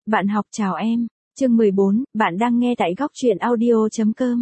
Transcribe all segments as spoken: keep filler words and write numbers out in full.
Bạn học chào em. Chương mười bốn, bạn đang nghe tại góc truyện audio chấm com.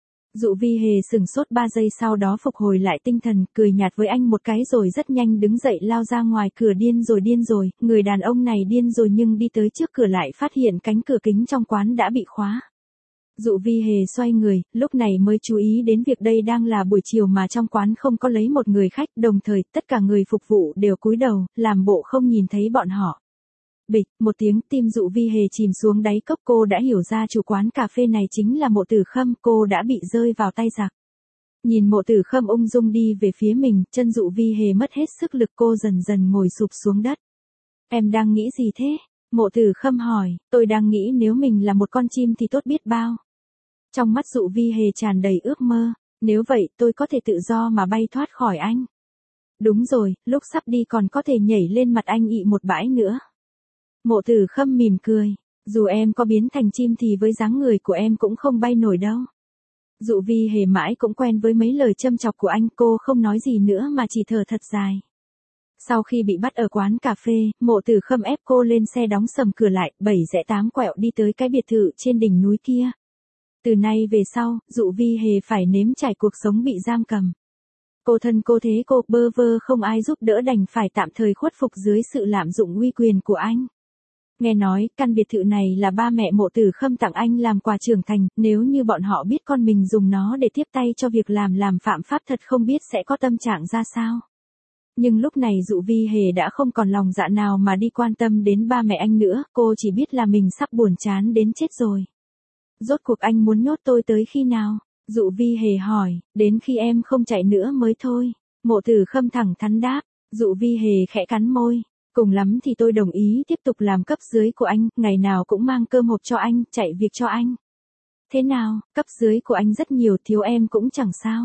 Dụ Vi Hề sừng sốt ba giây sau đó phục hồi lại tinh thần, cười nhạt với anh một cái rồi rất nhanh đứng dậy lao ra ngoài cửa. Điên rồi điên rồi, người đàn ông này điên rồi. Nhưng đi tới trước cửa lại phát hiện cánh cửa kính trong quán đã bị khóa. Dụ Vi Hề xoay người, lúc này mới chú ý đến việc đây đang là buổi chiều mà trong quán không có lấy một người khách, đồng thời tất cả người phục vụ đều cúi đầu, làm bộ không nhìn thấy bọn họ. Bịch, một tiếng, tim Dụ Vi Hề chìm xuống đáy cốc. Cô đã hiểu ra chủ quán cà phê này chính là Mộ Tử Khâm. Cô đã bị rơi vào tay giặc. Nhìn Mộ Tử Khâm ung dung đi về phía mình, chân Dụ Vi Hề mất hết sức lực. Cô dần dần ngồi sụp xuống đất. Em đang nghĩ gì thế? Mộ Tử Khâm hỏi. Tôi đang nghĩ nếu mình là một con chim thì tốt biết bao. Trong mắt Dụ Vi Hề tràn đầy ước mơ. Nếu vậy tôi có thể tự do mà bay thoát khỏi anh. Đúng rồi, lúc sắp đi còn có thể nhảy lên mặt anh ị một bãi nữa. Mộ Tử Khâm mỉm cười. Dù em có biến thành chim thì với dáng người của em cũng không bay nổi đâu. Dụ Vi Hề mãi cũng quen với mấy lời châm chọc của anh. Cô không nói gì nữa mà chỉ thở thật dài. Sau khi bị bắt ở quán cà phê, Mộ Tử Khâm ép cô lên xe đóng sầm cửa lại, bảy rẽ tám quẹo đi tới cái biệt thự trên đỉnh núi kia. Từ nay về sau, Dụ Vi Hề phải nếm trải cuộc sống bị giam cầm. Cô thân cô thế cô bơ vơ không ai giúp đỡ đành phải tạm thời khuất phục dưới sự lạm dụng uy quyền của anh. Nghe nói, căn biệt thự này là ba mẹ Mộ Tử Khâm tặng anh làm quà trưởng thành, nếu như bọn họ biết con mình dùng nó để tiếp tay cho việc làm làm phạm pháp thật không biết sẽ có tâm trạng ra sao. Nhưng lúc này Dụ Vi Hề đã không còn lòng dạ nào mà đi quan tâm đến ba mẹ anh nữa, cô chỉ biết là mình sắp buồn chán đến chết rồi. Rốt cuộc anh muốn nhốt tôi tới khi nào? Dụ Vi Hề hỏi. Đến khi em không chạy nữa mới thôi. Mộ Tử Khâm thẳng thắn đáp. Dụ Vi Hề khẽ cắn môi. Cùng lắm thì tôi đồng ý tiếp tục làm cấp dưới của anh, ngày nào cũng mang cơm hộp cho anh, chạy việc cho anh. Thế nào, cấp dưới của anh rất nhiều, thiếu em cũng chẳng sao.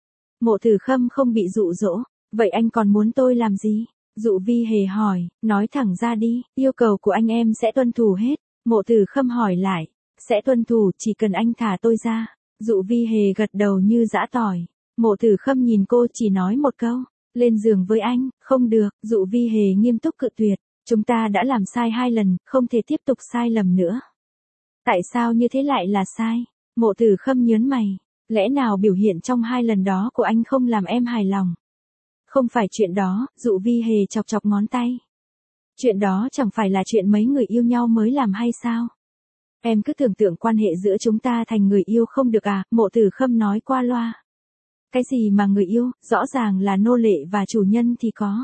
Mộ Tử Khâm không bị dụ dỗ. Vậy anh còn muốn tôi làm gì? Dụ Vi Hề hỏi. Nói thẳng ra đi, yêu cầu của anh em sẽ tuân thủ hết. Mộ Tử Khâm hỏi lại. Sẽ tuân thủ, chỉ cần anh thả tôi ra. Dụ Vi Hề gật đầu như giã tỏi. Mộ Tử Khâm nhìn cô chỉ nói một câu. Lên giường với anh. Không được. Dụ Vi Hề nghiêm túc cự tuyệt. Chúng ta đã làm sai hai lần, không thể tiếp tục sai lầm nữa. Tại sao như thế lại là sai? Mộ Tử Khâm nhớn mày. Lẽ nào biểu hiện trong hai lần đó của anh không làm em hài lòng? Không phải chuyện đó. Dụ Vi Hề chọc chọc ngón tay. Chuyện đó chẳng phải là chuyện mấy người yêu nhau mới làm hay sao? Em cứ tưởng tượng quan hệ giữa chúng ta thành người yêu không được à? Mộ Tử Khâm nói qua loa. Cái gì mà người yêu, rõ ràng là nô lệ và chủ nhân thì có.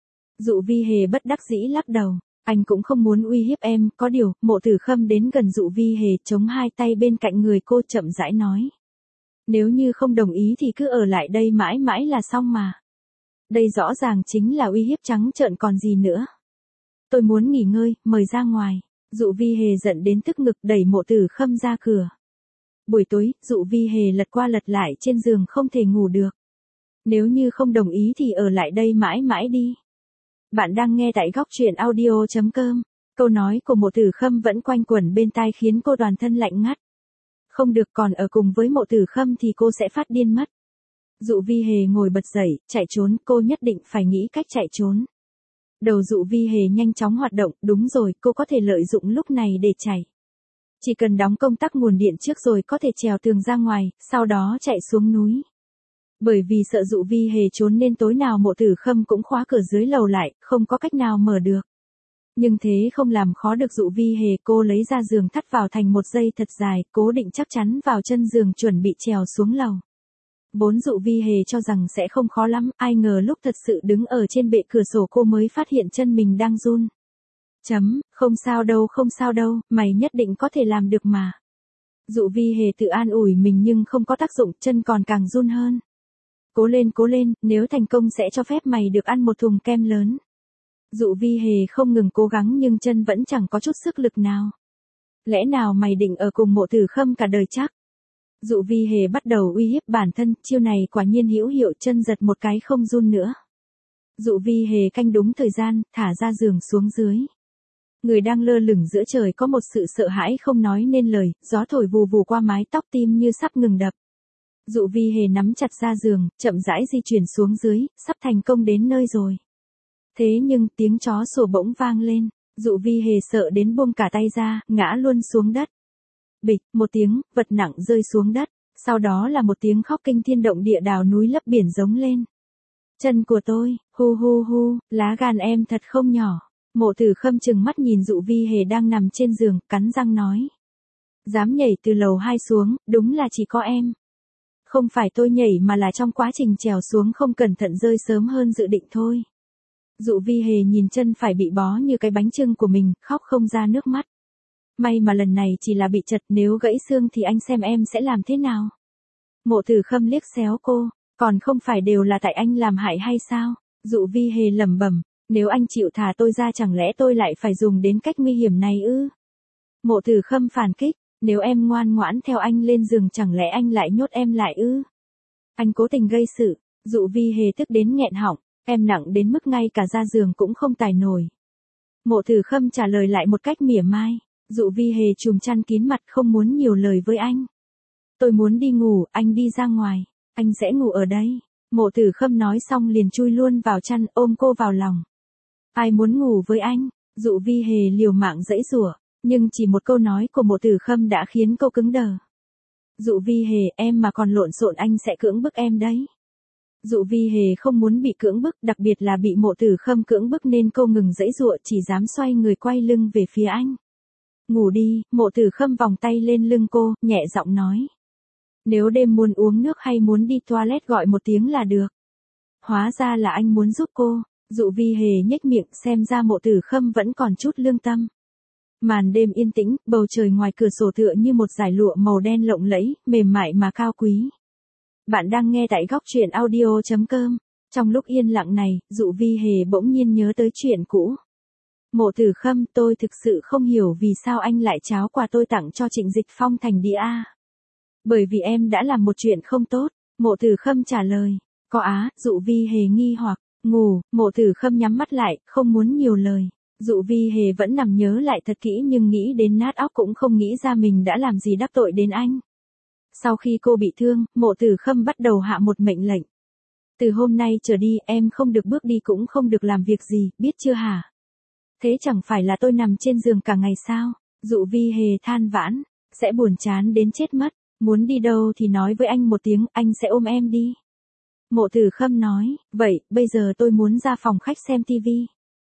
Dụ Vi Hề bất đắc dĩ lắc đầu. Anh cũng không muốn uy hiếp em, có điều. Mộ Tử Khâm đến gần Dụ Vi Hề, chống hai tay bên cạnh người cô chậm rãi nói. Nếu như không đồng ý thì cứ ở lại đây mãi mãi là xong mà. Đây rõ ràng chính là uy hiếp trắng trợn còn gì nữa. Tôi muốn nghỉ ngơi, mời ra ngoài. Dụ Vi Hề giận đến tức ngực đẩy Mộ Tử Khâm ra cửa. Buổi tối, Dụ Vi Hề lật qua lật lại trên giường không thể ngủ được. Nếu như không đồng ý thì ở lại đây mãi mãi đi. Bạn đang nghe tại góc truyện audio chấm com. Câu nói của Mộ Tử Khâm vẫn quanh quẩn bên tai khiến cô toàn thân lạnh ngắt. Không được, còn ở cùng với Mộ Tử Khâm thì cô sẽ phát điên mất. Dụ Vi Hề ngồi bật dậy, chạy trốn, cô nhất định phải nghĩ cách chạy trốn. Đầu Dụ Vi Hề nhanh chóng hoạt động, đúng rồi, cô có thể lợi dụng lúc này để chạy. Chỉ cần đóng công tắc nguồn điện trước rồi có thể trèo tường ra ngoài, sau đó chạy xuống núi. Bởi vì sợ Dụ Vi Hề trốn nên tối nào Mộ Tử Khâm cũng khóa cửa dưới lầu lại, không có cách nào mở được. Nhưng thế không làm khó được Dụ Vi Hề, cô lấy ra giường thắt vào thành một dây thật dài, cố định chắc chắn vào chân giường chuẩn bị trèo xuống lầu. Vốn Dụ Vi Hề cho rằng sẽ không khó lắm, ai ngờ lúc thật sự đứng ở trên bệ cửa sổ cô mới phát hiện chân mình đang run. Chấm, không sao đâu không sao đâu, mày nhất định có thể làm được mà. Dụ Vi Hề tự an ủi mình nhưng không có tác dụng, chân còn càng run hơn. Cố lên cố lên, nếu thành công sẽ cho phép mày được ăn một thùng kem lớn. Dụ Vi Hề không ngừng cố gắng nhưng chân vẫn chẳng có chút sức lực nào. Lẽ nào mày định ở cùng Mộ Tử Khâm cả đời chắc? Dụ Vi Hề bắt đầu uy hiếp bản thân, chiêu này quả nhiên hữu hiệu, chân giật một cái không run nữa. Dụ Vi Hề canh đúng thời gian, thả ra giường xuống dưới. Người đang lơ lửng giữa trời có một sự sợ hãi không nói nên lời, gió thổi vù vù qua mái tóc, tim như sắp ngừng đập. Dụ Vi Hề nắm chặt ra giường, chậm rãi di chuyển xuống dưới, sắp thành công đến nơi rồi. Thế nhưng tiếng chó sủa bỗng vang lên. Dụ Vi Hề sợ đến buông cả tay ra, ngã luôn xuống đất. Bịch, một tiếng, vật nặng rơi xuống đất, sau đó là một tiếng khóc kinh thiên động địa đào núi lấp biển giống lên. Chân của tôi, hu hu hu, lá gan em thật không nhỏ. Mộ Tử Khâm trừng mắt nhìn Dụ Vi Hề đang nằm trên giường, cắn răng nói. Dám nhảy từ lầu hai xuống, đúng là chỉ có em. Không phải tôi nhảy mà là trong quá trình trèo xuống không cẩn thận rơi sớm hơn dự định thôi. Dụ Vi Hề nhìn chân phải bị bó như cái bánh chưng của mình, khóc không ra nước mắt. May mà lần này chỉ là bị chật, nếu gãy xương thì anh xem em sẽ làm thế nào. Mộ Tử Khâm liếc xéo cô, còn không phải đều là tại anh làm hại hay sao? Dụ Vi Hề lẩm bẩm, nếu anh chịu thả tôi ra chẳng lẽ tôi lại phải dùng đến cách nguy hiểm này ư? Mộ Tử Khâm phản kích, nếu em ngoan ngoãn theo anh lên giường chẳng lẽ anh lại nhốt em lại ư? Anh cố tình gây sự. Dụ Vi Hề tức đến nghẹn họng, em nặng đến mức ngay cả ra giường cũng không tải nổi. Mộ Tử Khâm trả lời lại một cách mỉa mai. Dụ Vi Hề trùm chăn kín mặt không muốn nhiều lời với anh. Tôi muốn đi ngủ, anh đi ra ngoài, anh sẽ ngủ ở đây. Mộ Tử Khâm nói xong liền chui luôn vào chăn ôm cô vào lòng. Ai muốn ngủ với anh? Dụ Vi Hề liều mạng giãy giụa, nhưng chỉ một câu nói của Mộ Tử Khâm đã khiến cô cứng đờ. Dụ Vi Hề, em mà còn lộn xộn anh sẽ cưỡng bức em đấy. Dụ Vi Hề không muốn bị cưỡng bức, đặc biệt là bị Mộ Tử Khâm cưỡng bức nên cô ngừng giãy giụa, chỉ dám xoay người quay lưng về phía anh. Ngủ đi, Mộ Tử Khâm vòng tay lên lưng cô, nhẹ giọng nói. Nếu đêm muốn uống nước hay muốn đi toilet gọi một tiếng là được. Hóa ra là anh muốn giúp cô. Dụ Vi Hề nhếch miệng, xem ra Mộ Tử Khâm vẫn còn chút lương tâm. Màn đêm yên tĩnh, bầu trời ngoài cửa sổ tựa như một dải lụa màu đen lộng lẫy, mềm mại mà cao quý. Bạn đang nghe tại góc truyện audio chấm com. Trong lúc yên lặng này, Dụ Vi Hề bỗng nhiên nhớ tới chuyện cũ. Mộ Tử Khâm, tôi thực sự không hiểu vì sao anh lại tráo quà tôi tặng cho Trịnh Dịch Phong thành đĩa A. Bởi vì em đã làm một chuyện không tốt. Mộ Tử Khâm trả lời. Có á, Dụ Vi Hề nghi hoặc. Ngủ, Mộ Tử Khâm nhắm mắt lại, không muốn nhiều lời. Dụ Vi Hề vẫn nằm nhớ lại thật kỹ nhưng nghĩ đến nát óc cũng không nghĩ ra mình đã làm gì đắc tội đến anh. Sau khi cô bị thương, Mộ Tử Khâm bắt đầu hạ một mệnh lệnh. Từ hôm nay trở đi, em không được bước đi cũng không được làm việc gì, biết chưa hả? Thế chẳng phải là tôi nằm trên giường cả ngày sao? Dụ Vi Hề than vãn, sẽ buồn chán đến chết mất. Muốn đi đâu thì nói với anh một tiếng, anh sẽ ôm em đi. Mộ Tử Khâm nói, vậy, bây giờ tôi muốn ra phòng khách xem tivi.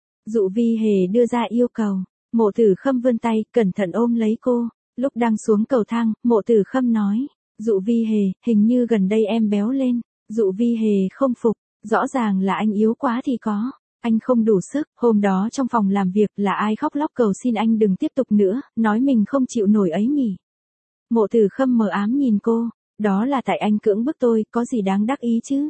Dụ Vi Hề đưa ra yêu cầu. Mộ Tử Khâm vươn tay, cẩn thận ôm lấy cô. Lúc đang xuống cầu thang, Mộ Tử Khâm nói, Dụ Vi Hề, hình như gần đây em béo lên. Dụ Vi Hề không phục, rõ ràng là anh yếu quá thì có. Anh không đủ sức, hôm đó trong phòng làm việc là ai khóc lóc cầu xin anh đừng tiếp tục nữa, nói mình không chịu nổi ấy nhỉ. Mộ Tử Khâm mờ ám nhìn cô, đó là tại anh cưỡng bức tôi, có gì đáng đắc ý chứ.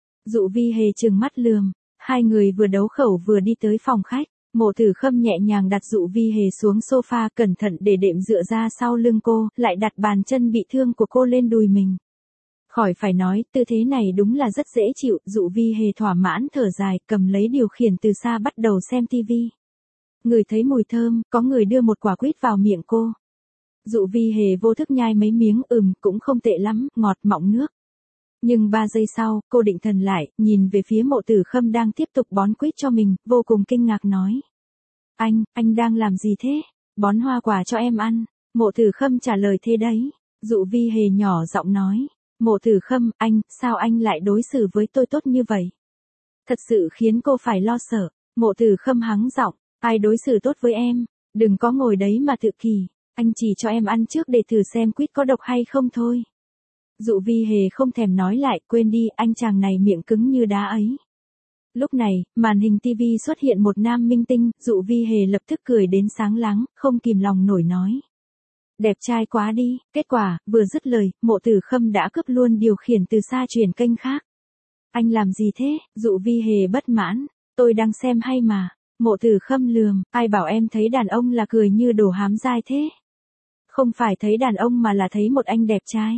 Dụ Vi Hề trừng mắt lườm, hai người vừa đấu khẩu vừa đi tới phòng khách. Mộ Tử Khâm nhẹ nhàng đặt Dụ Vi Hề xuống sofa, cẩn thận để đệm dựa ra sau lưng cô, lại đặt bàn chân bị thương của cô lên đùi mình. Khỏi phải nói, tư thế này đúng là rất dễ chịu. Dụ Vi Hề thỏa mãn thở dài, cầm lấy điều khiển từ xa bắt đầu xem tivi. Ngửi thấy mùi thơm, có người đưa một quả quýt vào miệng cô. Dụ Vi Hề vô thức nhai mấy miếng, ừm, cũng không tệ lắm, ngọt mọng nước. Nhưng ba giây sau, cô định thần lại, nhìn về phía Mộ Tử Khâm đang tiếp tục bón quýt cho mình, vô cùng kinh ngạc nói. Anh, anh đang làm gì thế? Bón hoa quả cho em ăn. Mộ Tử Khâm trả lời thế đấy. Dụ Vi Hề nhỏ giọng nói. Mộ Tử Khâm, anh, sao anh lại đối xử với tôi tốt như vậy? Thật sự khiến cô phải lo sợ. Mộ Tử Khâm hắng giọng, ai đối xử tốt với em? Đừng có ngồi đấy mà tự kỳ. Anh chỉ cho em ăn trước để thử xem quýt có độc hay không thôi. Dụ Vi Hề không thèm nói lại, quên đi, anh chàng này miệng cứng như đá ấy. Lúc này, màn hình tivi xuất hiện một nam minh tinh, Dụ Vi Hề lập tức cười đến sáng láng, không kìm lòng nổi nói. Đẹp trai quá đi, kết quả, vừa dứt lời, Mộ Tử Khâm đã cướp luôn điều khiển từ xa chuyển kênh khác. Anh làm gì thế? Dụ Vi Hề bất mãn, tôi đang xem hay mà. Mộ Tử Khâm lườm, ai bảo em thấy đàn ông là cười như đồ hám dai thế? Không phải thấy đàn ông mà là thấy một anh đẹp trai.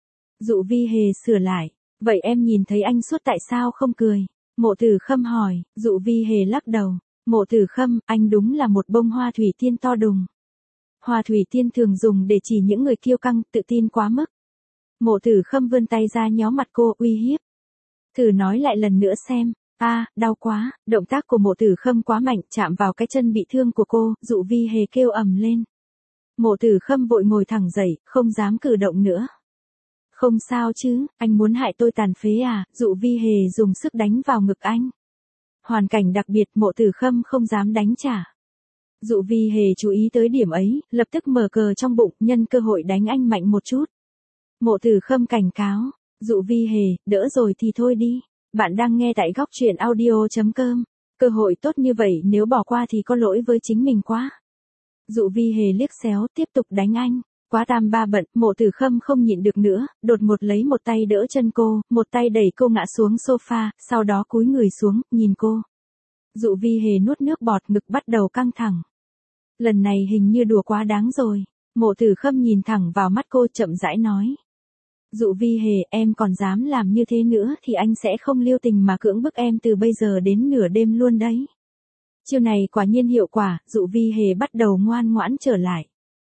Dụ Vi Hề sửa lại, vậy em nhìn thấy anh suốt tại sao không cười? Mộ Tử Khâm hỏi. Dụ Vi Hề lắc đầu. Mộ Tử Khâm, anh đúng là một bông hoa thủy tiên to đùng. Hoa thủy tiên thường dùng để chỉ những người kiêu căng, tự tin quá mức. Mộ Tử Khâm vươn tay ra nhéo mặt cô, uy hiếp. Thử nói lại lần nữa xem. A, đau quá, động tác của Mộ Tử Khâm quá mạnh, chạm vào cái chân bị thương của cô, Dụ Vi Hề kêu ầm lên. Mộ Tử Khâm vội ngồi thẳng dậy, không dám cử động nữa. Không sao chứ, anh muốn hại tôi tàn phế à, Dụ Vi Hề dùng sức đánh vào ngực anh. Hoàn cảnh đặc biệt, Mộ Tử Khâm không dám đánh trả. Dụ Vi Hề chú ý tới điểm ấy, lập tức mở cờ trong bụng, nhân cơ hội đánh anh mạnh một chút. Mộ Tử Khâm cảnh cáo, Dụ Vi Hề, đỡ rồi thì thôi đi. Bạn đang nghe tại góc truyện audio chấm com. Cơ hội tốt như vậy nếu bỏ qua thì có lỗi với chính mình quá. Dụ Vi Hề liếc xéo, tiếp tục đánh anh. Quá tam ba bận, Mộ Tử Khâm không nhịn được nữa, đột ngột lấy một tay đỡ chân cô, một tay đẩy cô ngã xuống sofa, sau đó cúi người xuống, nhìn cô. Dụ Vi Hề nuốt nước bọt, ngực bắt đầu căng thẳng. Lần này hình như đùa quá đáng rồi. Mộ Tử Khâm nhìn thẳng vào mắt cô, chậm rãi nói. Dụ Vi Hề, em còn dám làm như thế nữa thì anh sẽ không lưu tình mà cưỡng bức em từ bây giờ đến nửa đêm luôn đấy. Chiêu này quả nhiên hiệu quả, Dụ Vi Hề bắt đầu ngoan ngoãn trở lại.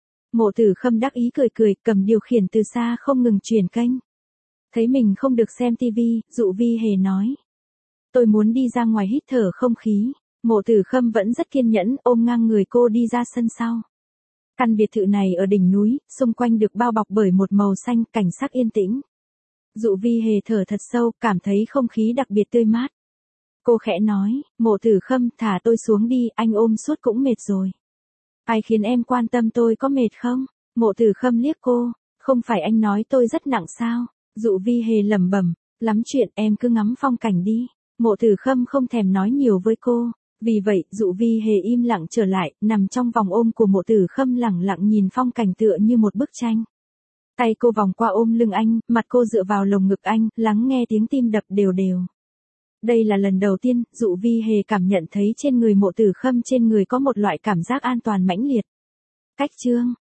Mộ Tử Khâm đắc ý cười cười, cầm điều khiển từ xa không ngừng chuyển kênh. Thấy mình không được xem tivi, Dụ Vi Hề nói. Tôi muốn đi ra ngoài hít thở không khí. Mộ Tử Khâm vẫn rất kiên nhẫn, ôm ngang người cô đi ra sân sau. Căn biệt thự này ở đỉnh núi, xung quanh được bao bọc bởi một màu xanh, cảnh sắc yên tĩnh. Dụ Vi Hề thở thật sâu, cảm thấy không khí đặc biệt tươi mát. Cô khẽ nói, Mộ Tử Khâm, thả tôi xuống đi, anh ôm suốt cũng mệt rồi. Ai khiến em quan tâm tôi có mệt không? Mộ Tử Khâm liếc cô, không phải anh nói tôi rất nặng sao? Dụ Vi Hề lẩm bẩm, lắm chuyện, em cứ ngắm phong cảnh đi. Mộ Tử Khâm không thèm nói nhiều với cô. Vì vậy, Dụ Vi Hề im lặng trở lại, nằm trong vòng ôm của Mộ Tử Khâm lẳng lặng nhìn phong cảnh tựa như một bức tranh. Tay cô vòng qua ôm lưng anh, mặt cô dựa vào lồng ngực anh, lắng nghe tiếng tim đập đều đều. Đây là lần đầu tiên, Dụ Vi Hề cảm nhận thấy trên người Mộ Tử Khâm trên người có một loại cảm giác an toàn mãnh liệt. Cách chương